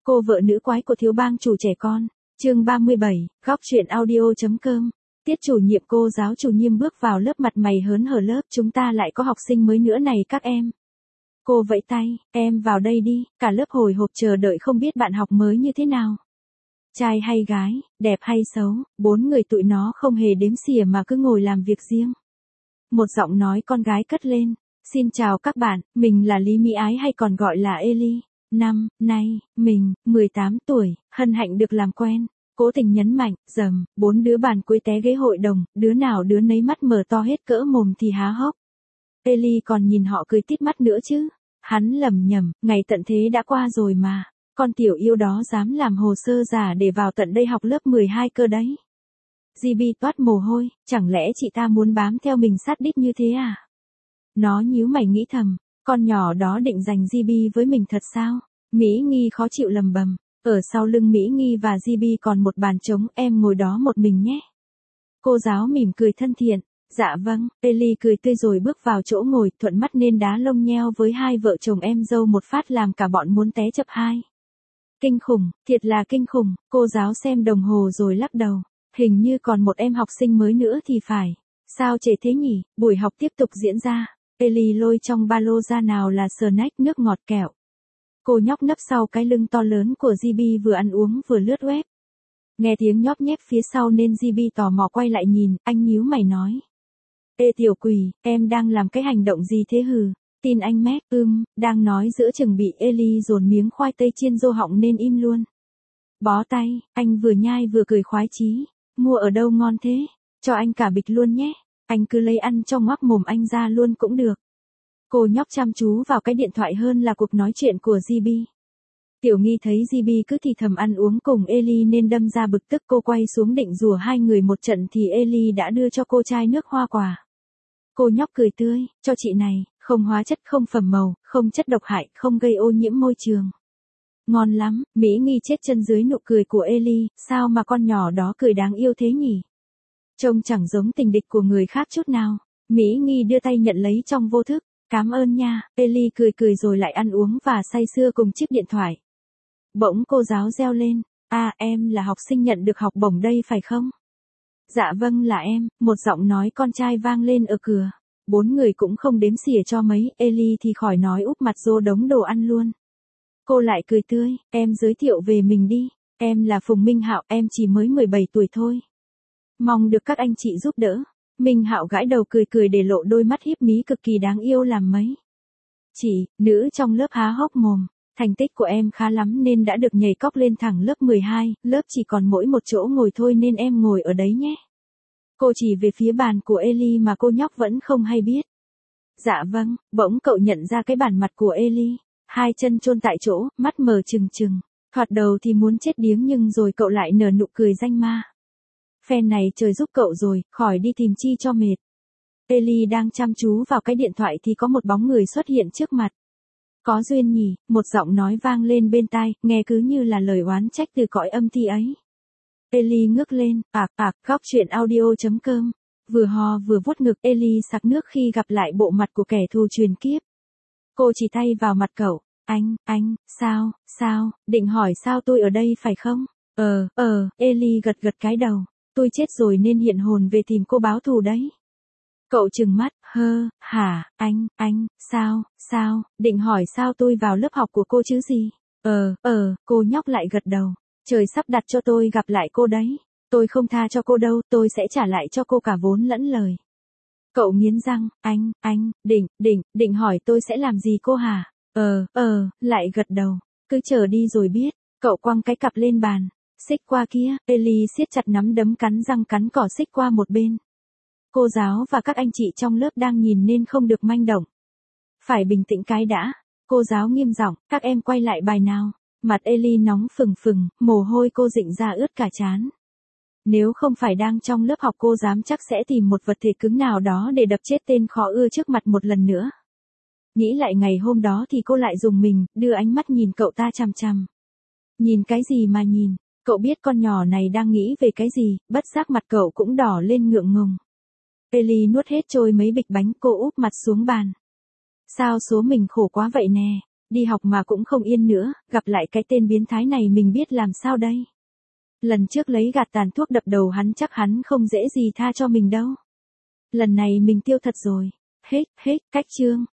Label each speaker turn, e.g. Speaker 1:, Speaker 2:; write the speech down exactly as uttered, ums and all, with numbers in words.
Speaker 1: Cô vợ nữ quái của thiếu bang chủ trẻ con. Chương ba mươi bảy, góc truyện audio.com. Tiết chủ nhiệm cô giáo chủ nhiệm bước vào lớp mặt mày hớn hở lớp, chúng ta lại có học sinh mới nữa này các em. Cô vẫy tay, em vào đây đi, cả lớp hồi hộp chờ đợi không biết bạn học mới như thế nào. Trai hay gái, đẹp hay xấu, bốn người tụi nó không hề đếm xỉa mà cứ ngồi làm việc riêng. Một giọng nói con gái cất lên, xin chào các bạn, mình là Lý Mỹ Ái hay còn gọi là Ellie. Năm nay, mình, mười tám tuổi, hân hạnh được làm quen. Cố tình nhấn mạnh, dầm, bốn đứa bàn cuối té ghế hội đồng, đứa nào đứa nấy mắt mở to hết cỡ mồm thì há hốc. Ellie còn nhìn họ cười tít mắt nữa chứ. Hắn lầm nhầm, ngày tận thế đã qua rồi mà. Con tiểu yêu đó dám làm hồ sơ giả để vào tận đây học lớp mười hai cơ đấy. gi bê toát mồ hôi, chẳng lẽ chị ta muốn bám theo mình sát đít như thế à? Nó nhíu mày nghĩ thầm, con nhỏ đó định giành gi bê với mình thật sao? Mỹ Nghi khó chịu lầm bầm, ở sau lưng Mỹ Nghi và gi bê còn một bàn trống, em ngồi đó một mình nhé. Cô giáo mỉm cười thân thiện, dạ vâng, Ellie cười tươi rồi bước vào chỗ ngồi, thuận mắt nên đá lông nheo với hai vợ chồng em dâu một phát làm cả bọn muốn té chập hai. Kinh khủng, thiệt là kinh khủng, cô giáo xem đồng hồ rồi lắc đầu, hình như còn một em học sinh mới nữa thì phải. Sao trễ thế nhỉ? Buổi học tiếp tục diễn ra. Ellie lôi trong ba lô ra nào là snack nước ngọt kẹo. Cô nhóc nấp sau cái lưng to lớn của gi bê vừa ăn uống vừa lướt web. Nghe tiếng nhóp nhép phía sau nên gi bê tò mò quay lại nhìn, anh nhíu mày nói. Ê tiểu quỷ, em đang làm cái hành động gì thế hừ? Tin anh mét, ưm, đang nói giữa chừng bị Ellie dồn miếng khoai tây chiên vô họng nên im luôn. Bó tay, anh vừa nhai vừa cười khoái chí. Mua ở đâu ngon thế? Cho anh cả bịch luôn nhé. Anh cứ lấy ăn cho ngoác mồm anh ra luôn cũng được. Cô nhóc chăm chú vào cái điện thoại hơn là cuộc nói chuyện của gi bê. Tiểu Nghi thấy gi bê cứ thì thầm ăn uống cùng Ellie nên đâm ra bực tức, cô quay xuống định rủa hai người một trận thì Ellie đã đưa cho cô chai nước hoa quả. Cô nhóc cười tươi, cho chị này, không hóa chất, không phẩm màu, không chất độc hại, không gây ô nhiễm môi trường. Ngon lắm, Mỹ Nghi chết chân dưới nụ cười của Ellie, sao mà con nhỏ đó cười đáng yêu thế nhỉ? Trông chẳng giống tình địch của người khác chút nào. Mỹ Nghi đưa tay nhận lấy trong vô thức. Cảm ơn nha, Ellie cười cười rồi lại ăn uống và say sưa cùng chiếc điện thoại. Bỗng cô giáo reo lên, à em là học sinh nhận được học bổng đây phải không? Dạ vâng là em, một giọng nói con trai vang lên ở cửa. Bốn người cũng không đếm xỉa cho mấy, Ellie thì khỏi nói úp mặt vô đống đồ ăn luôn. Cô lại cười tươi, em giới thiệu về mình đi, em là Phùng Minh Hạo, em chỉ mới mười bảy tuổi thôi. Mong được các anh chị giúp đỡ. Minh Hạo gãi đầu cười cười để lộ đôi mắt híp mí cực kỳ đáng yêu làm mấy. Chị, nữ trong lớp há hốc mồm, thành tích của em khá lắm nên đã được nhảy cóc lên thẳng lớp mười hai, lớp chỉ còn mỗi một chỗ ngồi thôi nên em ngồi ở đấy nhé. Cô chỉ về phía bàn của Ellie mà cô nhóc vẫn không hay biết. Dạ vâng, bỗng cậu nhận ra cái bản mặt của Ellie, hai chân chôn tại chỗ, mắt mờ trừng trừng, thoạt đầu thì muốn chết điếng nhưng rồi cậu lại nở nụ cười danh ma. Phen này trời giúp cậu rồi, khỏi đi tìm chi cho mệt. Ellie đang chăm chú vào cái điện thoại thì có một bóng người xuất hiện trước mặt. Có duyên nhỉ, một giọng nói vang lên bên tai, nghe cứ như là lời oán trách từ cõi âm thi ấy. Ellie ngước lên, ạc ạc, góc truyện audio.com. Vừa hò vừa vuốt ngực, Ellie sặc nước khi gặp lại bộ mặt của kẻ thù truyền kiếp. Cô chỉ tay vào mặt cậu, anh, anh, sao, sao, định hỏi sao tôi ở đây phải không? Ờ, ờ, Ellie gật gật cái đầu. Tôi chết rồi nên hiện hồn về tìm cô báo thù đấy. Cậu trừng mắt, hơ, hả, anh, anh, sao, sao, định hỏi sao tôi vào lớp học của cô chứ gì? Ờ, ờ, cô nhóc lại gật đầu. Trời sắp đặt cho tôi gặp lại cô đấy. Tôi không tha cho cô đâu, tôi sẽ trả lại cho cô cả vốn lẫn lời. Cậu nghiến răng, anh, anh, định, định, định hỏi tôi sẽ làm gì cô hả? Ờ, ờ, lại gật đầu. Cứ chờ đi rồi biết. Cậu quăng cái cặp lên bàn. Xích qua kia, Ellie siết chặt nắm đấm cắn răng cắn cỏ xích qua một bên. Cô giáo và các anh chị trong lớp đang nhìn nên không được manh động. Phải bình tĩnh cái đã. Cô giáo nghiêm giọng, các em quay lại bài nào. Mặt Ellie nóng phừng phừng, mồ hôi cô rịn ra ướt cả trán. Nếu không phải đang trong lớp học cô dám chắc sẽ tìm một vật thể cứng nào đó để đập chết tên khó ưa trước mặt một lần nữa. Nghĩ lại ngày hôm đó thì cô lại rùng mình, đưa ánh mắt nhìn cậu ta chằm chằm. Nhìn cái gì mà nhìn? Cậu biết con nhỏ này đang nghĩ về cái gì, bất giác mặt cậu cũng đỏ lên ngượng ngùng. Ellie nuốt hết trôi mấy bịch bánh, cô úp mặt xuống bàn. Sao số mình khổ quá vậy nè, Đi học mà cũng không yên nữa, gặp lại cái tên biến thái này mình biết làm sao đây. Lần trước lấy gạt tàn thuốc đập đầu hắn chắc hắn không dễ gì tha cho mình đâu. Lần này mình tiêu thật rồi. Hết, hết, cách chương.